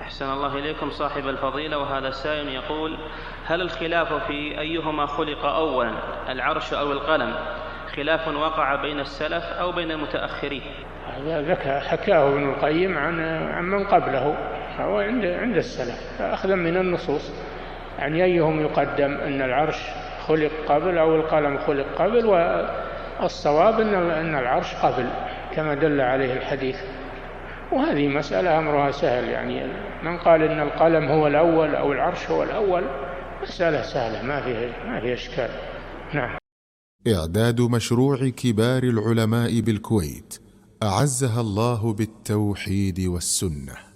أحسن الله إليكم صاحب الفضيلة. وهذا سائل يقول: هل الخلاف في أيهما خلق أولا، العرش أو القلم، خلاف وقع بين السلف أو بين المتأخرين؟ هذا حكاه ابن القيم عن من قبله، فهو عند السلف أخذا من النصوص، يعني أيهم يقدم، أن العرش خلق قبل أو القلم خلق قبل، والصواب أن العرش قبل كما دل عليه الحديث. وهذه مسألة أمرها سهل، يعني من قال إن القلم هو الأول أو العرش هو الأول مسألة سهلة ما فيها إشكال. نعم. إعداد مشروع كبار العلماء بالكويت أعزها الله بالتوحيد والسنة.